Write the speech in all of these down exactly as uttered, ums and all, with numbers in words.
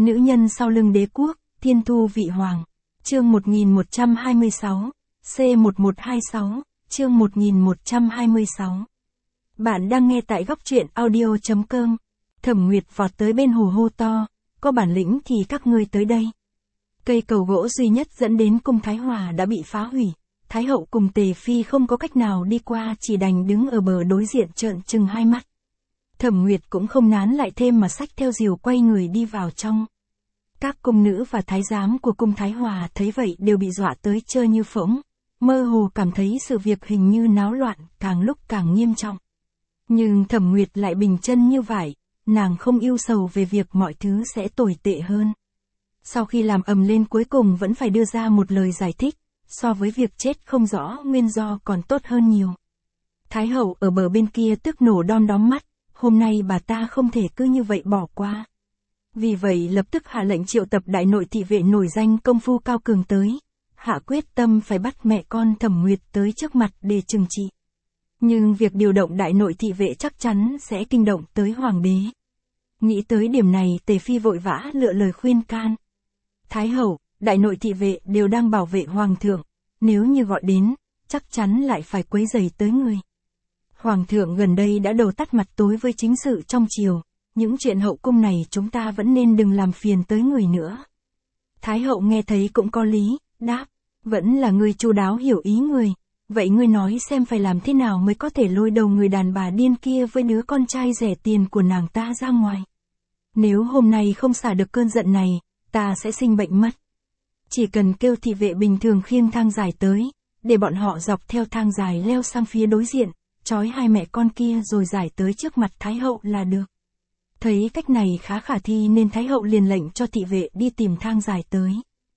Nữ nhân sau lưng đế quốc, thiên thu vị hoàng. Chương một nghìn một trăm hai mươi sáu, C một một hai sáu, chương một nghìn một trăm hai mươi sáu. Bạn đang nghe tại góc truyện audio chấm com. Thẩm Nguyệt vọt tới bên hồ hô to, có bản lĩnh thì các ngươi tới đây. Cây cầu gỗ duy nhất dẫn đến cung Thái Hòa đã bị phá hủy. Thái hậu cùng Tề Phi không có cách nào đi qua, chỉ đành đứng ở bờ đối diện trợn trừng hai mắt. Thẩm Nguyệt cũng không nán lại thêm mà xách theo diều quay người đi vào trong. Các cung nữ và thái giám của cung Thái Hòa thấy vậy đều bị dọa tới trơ như phỗng, mơ hồ cảm thấy sự việc hình như náo loạn, càng lúc càng nghiêm trọng. Nhưng Thẩm Nguyệt lại bình chân như vậy, nàng không ưu sầu về việc mọi thứ sẽ tồi tệ hơn. Sau khi làm ầm lên cuối cùng vẫn phải đưa ra một lời giải thích, so với việc chết không rõ nguyên do còn tốt hơn nhiều. Thái hậu ở bờ bên kia tức nổ đom đóm mắt, hôm nay bà ta không thể cứ như vậy bỏ qua. Vì vậy lập tức hạ lệnh triệu tập đại nội thị vệ nổi danh công phu cao cường tới, hạ quyết tâm phải bắt mẹ con Thẩm Nguyệt tới trước mặt để trừng trị. Nhưng việc điều động đại nội thị vệ chắc chắn sẽ kinh động tới hoàng đế. Nghĩ tới điểm này, Tề Phi vội vã lựa lời khuyên can. Thái hậu, đại nội thị vệ đều đang bảo vệ hoàng thượng, nếu như gọi đến, chắc chắn lại phải quấy rầy tới người. Hoàng thượng gần đây đã đầu tắt mặt tối với chính sự trong triều, những chuyện hậu cung này chúng ta vẫn nên đừng làm phiền tới người nữa. Thái hậu nghe thấy cũng có lý, đáp, vẫn là ngươi chu đáo hiểu ý người, vậy ngươi nói xem phải làm thế nào mới có thể lôi đầu người đàn bà điên kia với đứa con trai rẻ tiền của nàng ta ra ngoài. Nếu hôm nay không xả được cơn giận này, ta sẽ sinh bệnh mất. Chỉ cần kêu thị vệ bình thường khiêng thang dài tới, để bọn họ dọc theo thang dài leo sang phía đối diện, trói hai mẹ con kia rồi giải tới trước mặt Thái hậu là được. Thấy cách này khá khả thi nên Thái hậu liền lệnh cho thị vệ đi tìm thang dài tới.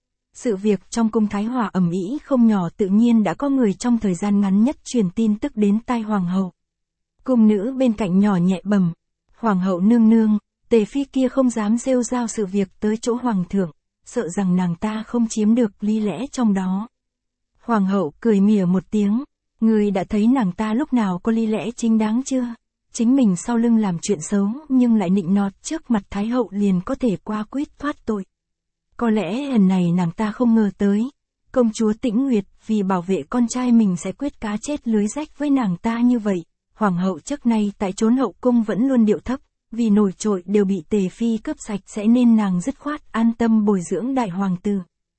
Sự việc trong cung Thái Hòa ầm ĩ không nhỏ, tự nhiên đã có người trong thời gian ngắn nhất truyền tin tức đến tai hoàng hậu. Cung nữ bên cạnh nhỏ nhẹ bẩm, hoàng hậu nương nương, Tề Phi kia không dám rêu rao sự việc tới chỗ hoàng thượng, sợ rằng nàng ta không chiếm được lý lẽ trong đó. Hoàng hậu cười mỉa một tiếng, ngươi đã thấy nàng ta lúc nào có lý lẽ chính đáng chưa? Chính mình sau lưng làm chuyện xấu nhưng lại nịnh nọt trước mặt Thái hậu liền có thể qua quyết thoát tội. Có lẽ lần này nàng ta không ngờ tới, công chúa Tĩnh Nguyệt vì bảo vệ con trai mình sẽ quyết cá chết lưới rách với nàng ta như vậy. Hoàng hậu trước nay tại chốn hậu cung vẫn luôn điệu thấp, vì nổi trội đều bị Tề Phi cướp sạch sẽ nên nàng dứt khoát an tâm bồi dưỡng đại hoàng tử.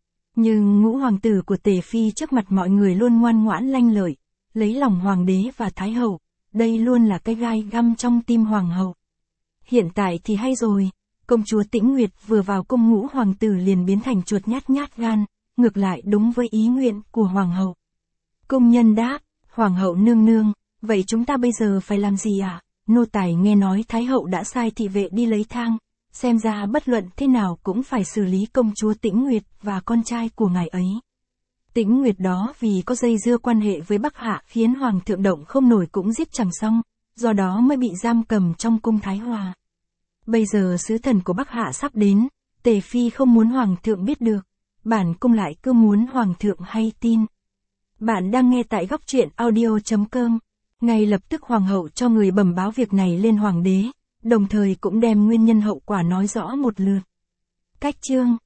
Nhưng ngũ hoàng tử của Tề Phi trước mặt mọi người luôn ngoan ngoãn lanh lợi, lấy lòng hoàng đế và Thái hậu, đây luôn là cái gai găm trong tim hoàng hậu. Hiện tại thì hay rồi, công chúa Tĩnh Nguyệt vừa vào cung ngũ hoàng tử liền biến thành chuột nhát nhát gan, ngược lại đúng với ý nguyện của hoàng hậu. Cung nhân đáp, hoàng hậu nương nương, vậy chúng ta bây giờ phải làm gì ạ? À? Nô tài nghe nói Thái hậu đã sai thị vệ đi lấy thang, xem ra bất luận thế nào cũng phải xử lý công chúa Tĩnh Nguyệt và con trai của ngài ấy. Tĩnh Nguyệt đó vì có dây dưa quan hệ với Bắc Hạ khiến hoàng thượng động không nổi cũng giết chẳng xong, do đó mới bị giam cầm trong cung Thái Hòa. Bây giờ sứ thần của Bắc Hạ sắp đến, Tề Phi không muốn hoàng thượng biết được, bản cung lại cứ muốn hoàng thượng hay tin. Bạn đang nghe tại góc truyện audio chấm com. Ngay lập tức hoàng hậu cho người bẩm báo việc này lên hoàng đế, đồng thời cũng đem nguyên nhân hậu quả nói rõ một lượt. Cách chương